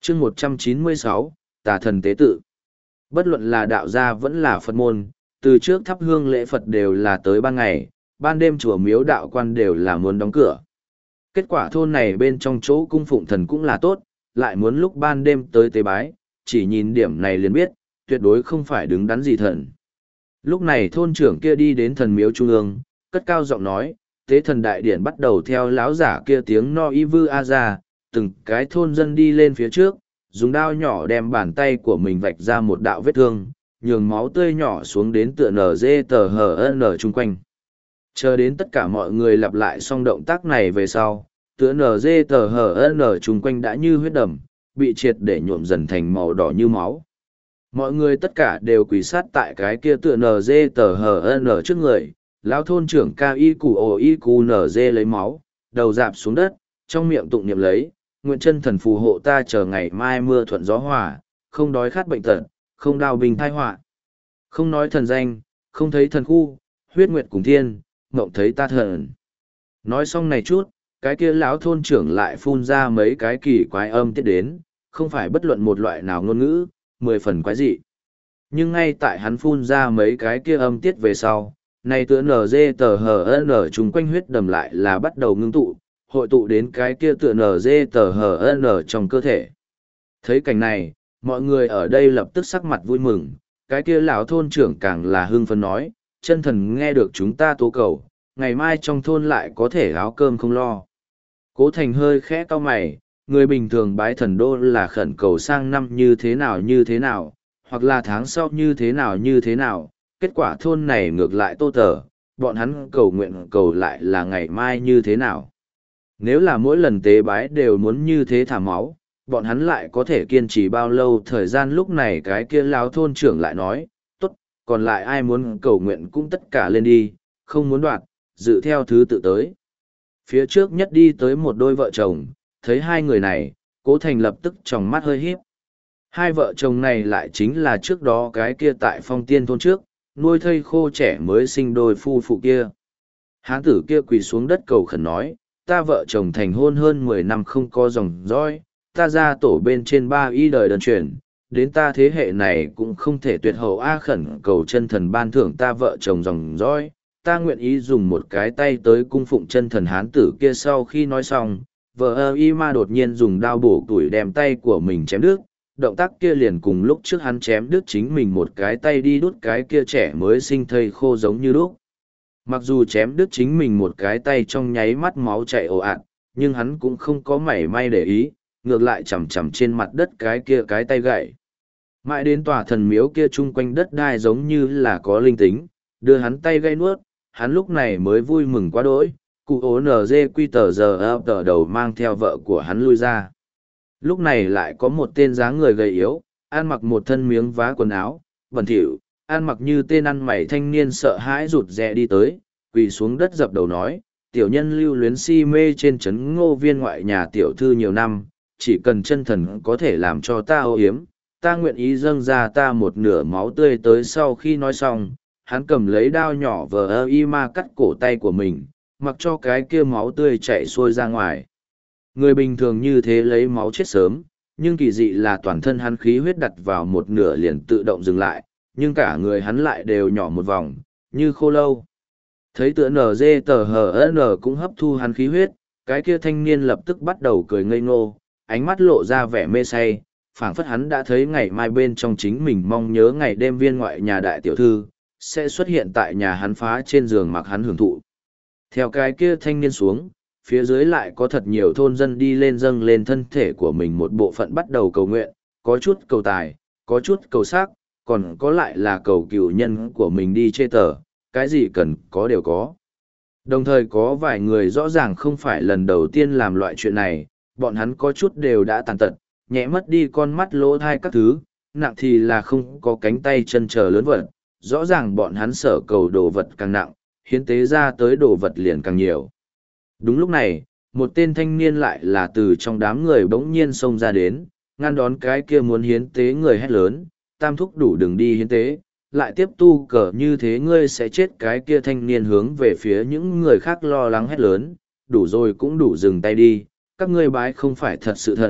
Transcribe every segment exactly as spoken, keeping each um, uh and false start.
chương một trăm chín mươi sáu, tà thần tế tự. Bất luận là đạo gia vẫn là Phật môn, từ trước thắp hương lễ Phật đều là tới ban ngày, ban đêm chùa miếu đạo quan đều là muốn đóng cửa. Kết quả thôn này bên trong chỗ cung phụng thần cũng là tốt, lại muốn lúc ban đêm tới tế bái, chỉ nhìn điểm này liền biết, tuyệt đối không phải đứng đắn gì thần. Lúc này thôn trưởng kia đi đến thần miếu trung ương, cất cao giọng nói, tế thần đại điển bắt đầu theo láo giả kia tiếng no y vư a ra, từng cái thôn dân đi lên phía trước, dùng đao nhỏ đem bàn tay của mình vạch ra một đạo vết thương, nhường máu tươi nhỏ xuống đến tựa nở dê tờ hờ nở chung quanh. Chờ đến tất cả mọi người lặp lại xong động tác này về sau, tựa nở dê tờ hờ nở chung quanh đã như huyết đầm, bị triệt để nhuộm dần thành màu đỏ như máu. Mọi người tất cả đều quỳ sát tại cái kia tựa nở dê tờ hờ nở trước người, lão thôn trưởng ca y củ ồ y cù nở dê lấy máu, đầu dạp xuống đất, trong miệng tụng niệm lấy, nguyện chân thần phù hộ ta chờ ngày mai mưa thuận gió hòa, không đói khát bệnh tật, không đau bình thai họa. Không nói thần danh, không thấy thần khu, huyết nguyệt cùng thiên, mộng thấy ta thần. Nói xong này chút, cái kia lão thôn trưởng lại phun ra mấy cái kỳ quái âm tiết đến, không phải bất luận một loại nào ngôn ngữ, mười phần quái dị. Nhưng ngay tại hắn phun ra mấy cái kia âm tiết về sau, này tựa nở dê tờ hờ nở chung quanh huyết đầm lại là bắt đầu ngưng tụ, hội tụ đến cái kia tựa nở dê tờ hờ nở trong cơ thể. Thấy cảnh này, mọi người ở đây lập tức sắc mặt vui mừng, cái kia lão thôn trưởng càng là hưng phấn nói, chân thần nghe được chúng ta tố cầu, ngày mai trong thôn lại có thể áo cơm không lo. Cố Thành hơi khẽ cau mày, người bình thường bái thần đô là khẩn cầu sang năm như thế nào như thế nào, hoặc là tháng sau như thế nào như thế nào, kết quả thôn này ngược lại tô tờ, bọn hắn cầu nguyện cầu lại là ngày mai như thế nào. Nếu là mỗi lần tế bái đều muốn như thế thả máu, bọn hắn lại có thể kiên trì bao lâu thời gian. Lúc này cái kia lão thôn trưởng lại nói, tốt, còn lại ai muốn cầu nguyện cũng tất cả lên đi, không muốn đoạt, dự theo thứ tự tới. Phía trước nhất đi tới một đôi vợ chồng, thấy hai người này, Cố Thành lập tức tròng mắt hơi híp. Hai vợ chồng này lại chính là trước đó cái kia tại Phong Tiên thôn trước, nuôi thây khô trẻ mới sinh đôi phu phụ kia. Hán tử kia quỳ xuống đất cầu khẩn nói, ta vợ chồng thành hôn hơn mười năm không có dòng dõi, ta ra tổ bên trên ba y đời đơn truyền, đến ta thế hệ này cũng không thể tuyệt hậu a khẩn cầu chân thần ban thưởng ta vợ chồng dòng dõi, ta nguyện ý dùng một cái tay tới cung phụng chân thần. Hán tử kia sau khi nói xong, vợ ơ y ma đột nhiên dùng đao bổ tuổi đem tay của mình chém đứt, động tác kia liền cùng lúc trước hắn chém đứt chính mình một cái tay đi đút cái kia trẻ mới sinh thây khô giống như lúc. Mặc dù chém đứt chính mình một cái tay trong nháy mắt máu chảy ồ ạt, nhưng hắn cũng không có mảy may để ý, ngược lại chầm chầm trên mặt đất cái kia cái tay gãy. Mãi đến tòa thần miếu kia chung quanh đất đai giống như là có linh tính, đưa hắn tay gãy nuốt, hắn lúc này mới vui mừng quá đỗi, cụ ố nờ dê quy tờ giờ ấp tờ đầu mang theo vợ của hắn lui ra. Lúc này lại có một tên dáng người gầy yếu, ăn mặc một thân miếng vá quần áo, bẩn thỉu, ăn mặc như tên ăn mày thanh niên sợ hãi rụt rè đi tới, quỳ xuống đất dập đầu nói, tiểu nhân lưu luyến si mê trên trấn Ngô Viên ngoại nhà tiểu thư nhiều năm, chỉ cần chân thần có thể làm cho ta ô yếm, ta nguyện ý dâng ra ta một nửa máu tươi tới. Sau khi nói xong, hắn cầm lấy đao nhỏ vờ ơ y ma cắt cổ tay của mình, mặc cho cái kia máu tươi chảy xuôi ra ngoài. Người bình thường như thế lấy máu chết sớm, nhưng kỳ dị là toàn thân hắn khí huyết đặt vào một nửa liền tự động dừng lại, nhưng cả người hắn lại đều nhỏ một vòng, như khô lâu. Thấy tựa nở dê tờ hờ nở cũng hấp thu hắn khí huyết, cái kia thanh niên lập tức bắt đầu cười ngây ngô, ánh mắt lộ ra vẻ mê say, phảng phất hắn đã thấy ngày mai bên trong chính mình mong nhớ ngày đêm viên ngoại nhà đại tiểu thư, sẽ xuất hiện tại nhà hắn phá trên giường mặc hắn hưởng thụ. Theo cái kia thanh niên xuống, phía dưới lại có thật nhiều thôn dân đi lên dâng lên thân thể của mình một bộ phận bắt đầu cầu nguyện, có chút cầu tài, có chút cầu sắc, còn có lại là cầu cựu nhân của mình đi chê tờ, cái gì cần có đều có. Đồng thời có vài người rõ ràng không phải lần đầu tiên làm loại chuyện này, bọn hắn có chút đều đã tàn tật, nhẹ mất đi con mắt lỗ thai các thứ, nặng thì là không có cánh tay chân chờ lớn vật, rõ ràng bọn hắn sở cầu đồ vật càng nặng, hiến tế ra tới đồ vật liền càng nhiều. Đúng lúc này, một tên thanh niên lại là từ trong đám người bỗng nhiên xông ra đến, ngăn đón cái kia muốn hiến tế người hét lớn, tam thúc đủ đừng đi hiến tế, lại tiếp tu cờ như thế ngươi sẽ chết. Cái kia thanh niên hướng về phía những người khác lo lắng hét lớn, đủ rồi cũng đủ dừng tay đi, các ngươi bái không phải thật sự thần,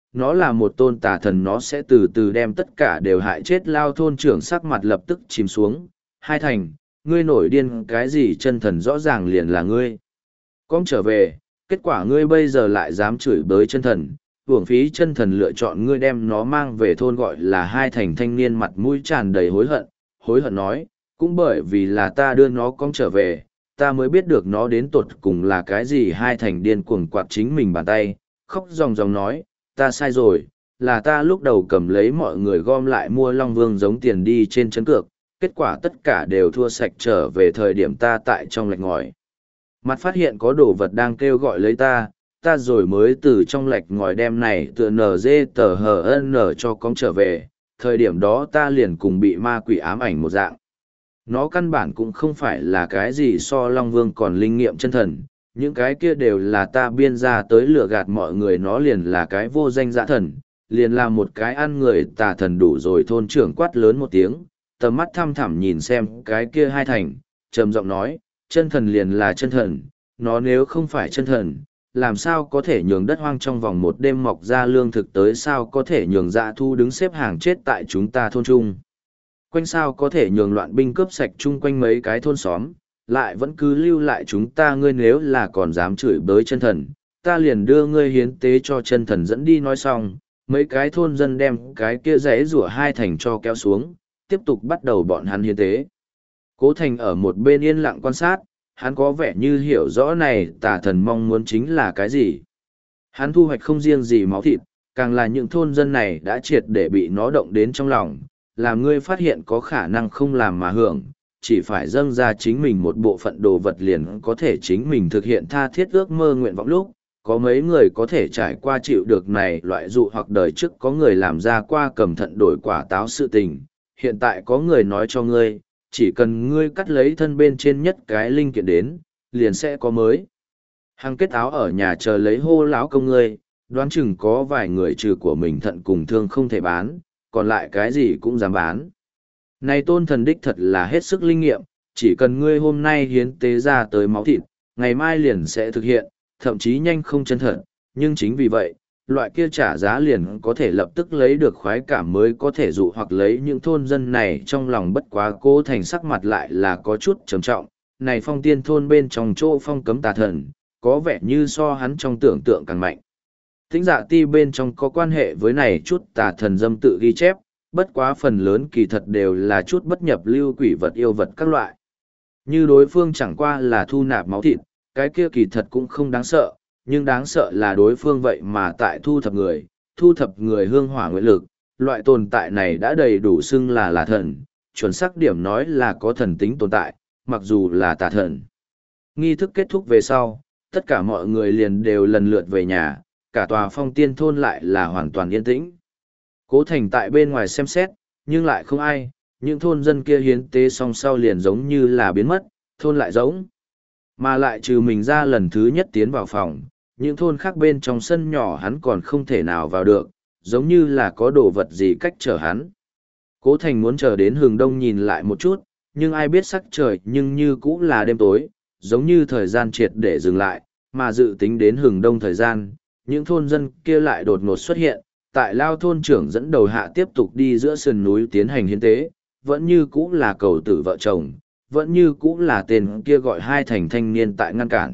nó là một tôn tà thần, nó sẽ từ từ đem tất cả đều hại chết. Lao thôn trưởng sắc mặt lập tức chìm xuống. Hai thành, ngươi nổi điên cái gì? Chân thần rõ ràng liền là ngươi. Con trở về, kết quả ngươi bây giờ lại dám chửi bới chân thần, uổng phí chân thần lựa chọn ngươi đem nó mang về thôn. Gọi là Hai thành thanh niên mặt mũi tràn đầy hối hận, hối hận nói, cũng bởi vì là ta đưa nó con trở về, ta mới biết được nó đến tột cùng là cái gì. Hai thành điên cuồng quạt chính mình bàn tay, khóc ròng ròng nói, ta sai rồi, là ta lúc đầu cầm lấy mọi người gom lại mua Long Vương giống tiền đi trên chấn cược, kết quả tất cả đều thua sạch. Trở về thời điểm ta tại trong lạch ngòi mặt phát hiện có đồ vật đang kêu gọi lấy ta, ta rồi mới từ trong lạch ngòi đem này tựa nờ dê tờ hờ n cho con trở về, thời điểm đó ta liền cùng bị ma quỷ ám ảnh một dạng. Nó căn bản cũng không phải là cái gì so Long Vương còn linh nghiệm chân thần, những cái kia đều là ta biên ra tới lừa gạt mọi người. Nó liền là cái vô danh dã thần, liền là một cái ăn người tà thần đủ rồi. Thôn trưởng quát lớn một tiếng, tầm mắt thăm thẳm nhìn xem cái kia Hai thành, trầm giọng nói, chân thần liền là chân thần, nó nếu không phải chân thần, làm sao có thể nhường đất hoang trong vòng một đêm mọc ra lương thực tới? Sao có thể nhường dã thu đứng xếp hàng chết tại chúng ta thôn trung quanh? Sao có thể nhường loạn binh cướp sạch chung quanh mấy cái thôn xóm, lại vẫn cứ lưu lại chúng ta? Ngươi nếu là còn dám chửi bới chân thần, ta liền đưa ngươi hiến tế cho chân thần dẫn đi. Nói xong, mấy cái thôn dân đem cái kia rẽ rủa Hai thành cho kéo xuống, tiếp tục bắt đầu bọn hắn hiến tế. Cố Thành ở một bên yên lặng quan sát, hắn có vẻ như hiểu rõ này tà thần mong muốn chính là cái gì. Hắn thu hoạch không riêng gì máu thịt, càng là những thôn dân này đã triệt để bị nó động đến trong lòng, làm ngươi phát hiện có khả năng không làm mà hưởng, chỉ phải dâng ra chính mình một bộ phận đồ vật liền có thể chính mình thực hiện tha thiết ước mơ nguyện vọng. Lúc có mấy người có thể trải qua chịu được này loại dụ hoặc đời trước có người làm ra qua cầm thận đổi quả táo sự tình, hiện tại có người nói cho ngươi, chỉ cần ngươi cắt lấy thân bên trên nhất cái linh kiện đến, liền sẽ có mới hàng kết áo ở nhà chờ lấy hô láo công ngươi. Đoán chừng có vài người trừ của mình thận cùng thương không thể bán, còn lại cái gì cũng dám bán. Này tôn thần đích thật là hết sức linh nghiệm, chỉ cần ngươi hôm nay hiến tế ra tới máu thịt, ngày mai liền sẽ thực hiện, thậm chí nhanh không chân thật. Nhưng chính vì vậy, loại kia trả giá liền có thể lập tức lấy được khoái cảm mới có thể dụ hoặc lấy những thôn dân này trong lòng. Bất quá Cố Thành sắc mặt lại là có chút trầm trọng, này Phong Tiên thôn bên trong chỗ phong cấm tà thần, có vẻ như so hắn trong tưởng tượng càng mạnh. Thính Dạ Ti bên trong có quan hệ với này chút tà thần dâm tự ghi chép, bất quá phần lớn kỳ thật đều là chút bất nhập lưu quỷ vật yêu vật các loại. Như đối phương chẳng qua là thu nạp máu thịt, cái kia kỳ thật cũng không đáng sợ, nhưng đáng sợ là đối phương vậy mà tại thu thập người, thu thập người hương hỏa nguyện lực. Loại tồn tại này đã đầy đủ xưng là là thần, chuẩn xác điểm nói là có thần tính tồn tại, mặc dù là tà thần. Nghi thức kết thúc về sau, tất cả mọi người liền đều lần lượt về nhà, cả tòa Phong Tiên thôn lại là hoàn toàn yên tĩnh. Cố Thành tại bên ngoài xem xét, nhưng lại không ai, những thôn dân kia hiến tế xong sau liền giống như là biến mất, thôn lại giống. Mà lại trừ mình ra lần thứ nhất tiến vào phòng, những thôn khác bên trong sân nhỏ hắn còn không thể nào vào được, giống như là có đồ vật gì cách trở hắn. Cố Thành muốn chờ đến hừng đông nhìn lại một chút, nhưng ai biết sắc trời nhưng như cũng là đêm tối, giống như thời gian triệt để dừng lại, mà dự tính đến hừng đông thời gian, những thôn dân kia lại đột ngột xuất hiện, tại Lao thôn trưởng dẫn đầu hạ tiếp tục đi giữa sườn núi tiến hành hiến tế, vẫn như cũng là cầu tử vợ chồng, vẫn như cũng là tên kia gọi Hai thành thanh niên tại ngăn cản.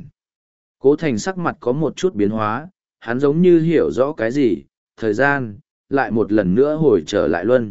Cố Thành sắc mặt có một chút biến hóa, hắn giống như hiểu rõ cái gì, thời gian, lại một lần nữa hồi trở lại luân.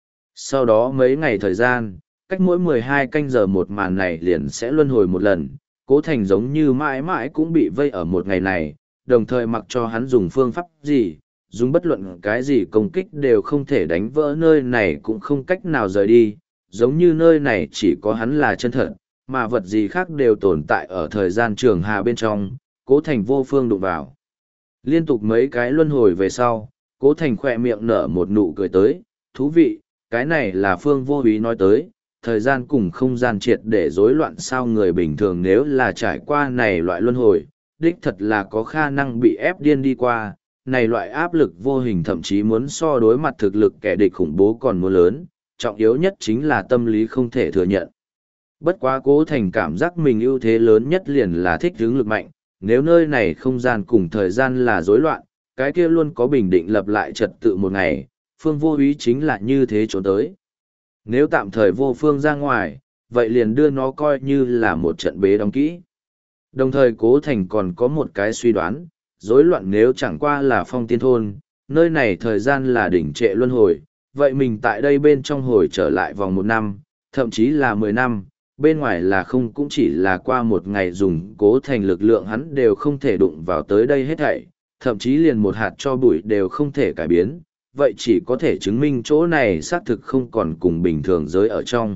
Sau đó mấy ngày thời gian, cách mỗi mười hai canh giờ một màn này liền sẽ luân hồi một lần, Cố Thành giống như mãi mãi cũng bị vây ở một ngày này, đồng thời mặc cho hắn dùng phương pháp gì, dùng bất luận cái gì công kích đều không thể đánh vỡ nơi này, cũng không cách nào rời đi, giống như nơi này chỉ có hắn là chân thật, mà vật gì khác đều tồn tại ở thời gian trường hà bên trong. Cố Thành vô phương đụng vào. Liên tục mấy cái luân hồi về sau, Cố Thành khỏe miệng nở một nụ cười tới, thú vị, cái này là Phương Vô Úy nói tới, thời gian cùng không gian triệt để rối loạn. Sao người bình thường nếu là trải qua này loại luân hồi, đích thật là có khả năng bị ép điên đi qua, này loại áp lực vô hình thậm chí muốn so đối mặt thực lực kẻ địch khủng bố còn muốn lớn, trọng yếu nhất chính là tâm lý không thể thừa nhận. Bất quá Cố Thành cảm giác mình ưu thế lớn nhất liền là thích hướng lực mạnh, nếu nơi này không gian cùng thời gian là rối loạn, cái kia luôn có bình định lập lại trật tự một ngày, phương vô úy chính là như thế trốn tới. Nếu tạm thời vô phương ra ngoài, vậy liền đưa nó coi như là một trận bế đóng kỹ. Đồng thời Cố Thành còn có một cái suy đoán, rối loạn nếu chẳng qua là phong tiên thôn, nơi này thời gian là đỉnh trệ luân hồi, vậy mình tại đây bên trong hồi trở lại vòng một năm, thậm chí là mười năm, bên ngoài là không cũng chỉ là qua một ngày dùng Cố Thành lực lượng hắn đều không thể đụng vào tới đây hết thảy, thậm chí liền một hạt cho bụi đều không thể cải biến, vậy chỉ có thể chứng minh chỗ này xác thực không còn cùng bình thường giới ở trong.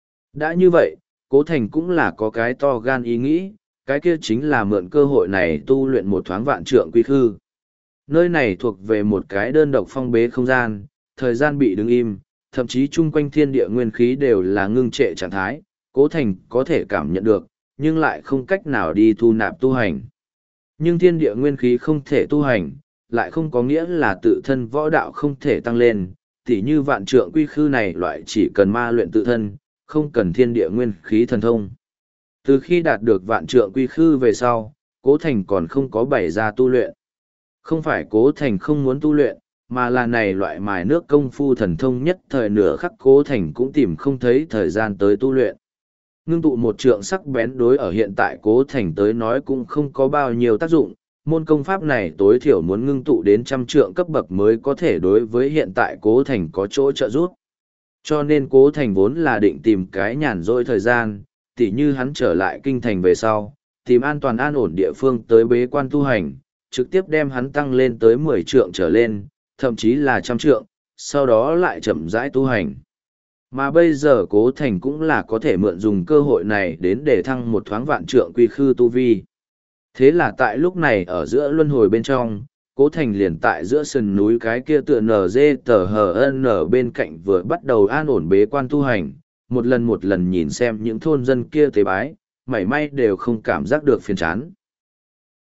Đã như vậy, Cố Thành cũng là có cái to gan ý nghĩ, cái kia chính là mượn cơ hội này tu luyện một thoáng vạn trượng quy khư. Nơi này thuộc về một cái đơn độc phong bế không gian, thời gian bị đứng im, thậm chí chung quanh thiên địa nguyên khí đều là ngưng trệ trạng thái, Cố Thành có thể cảm nhận được, nhưng lại không cách nào đi thu nạp tu hành. Nhưng thiên địa nguyên khí không thể tu hành, lại không có nghĩa là tự thân võ đạo không thể tăng lên, tỉ như vạn trượng quy khư này loại chỉ cần ma luyện tự thân, không cần thiên địa nguyên khí thần thông. Từ khi đạt được vạn trượng quy khư về sau, Cố Thành còn không có bày ra tu luyện. Không phải Cố Thành không muốn tu luyện, mà là này loại mài nước công phu thần thông nhất thời nửa khắc Cố Thành cũng tìm không thấy thời gian tới tu luyện. Ngưng tụ một trượng sắc bén đối ở hiện tại Cố Thành tới nói cũng không có bao nhiêu tác dụng, môn công pháp này tối thiểu muốn ngưng tụ đến trăm trượng cấp bậc mới có thể đối với hiện tại Cố Thành có chỗ trợ giúp. Cho nên Cố Thành vốn là định tìm cái nhàn rỗi thời gian, tỉ như hắn trở lại kinh thành về sau, tìm an toàn an ổn địa phương tới bế quan tu hành, trực tiếp đem hắn tăng lên tới mười trượng trở lên, thậm chí là trăm trượng, sau đó lại chậm rãi tu hành. Mà bây giờ Cố Thành cũng là có thể mượn dùng cơ hội này đến để thăng một thoáng vạn trượng quy khư tu vi. Thế là tại lúc này ở giữa luân hồi bên trong, Cố Thành liền tại giữa sườn núi cái kia tựa nờ dê tờ hờ n bên cạnh vừa bắt đầu an ổn bế quan tu hành, một lần một lần nhìn xem những thôn dân kia tế bái, mảy may đều không cảm giác được phiền chán.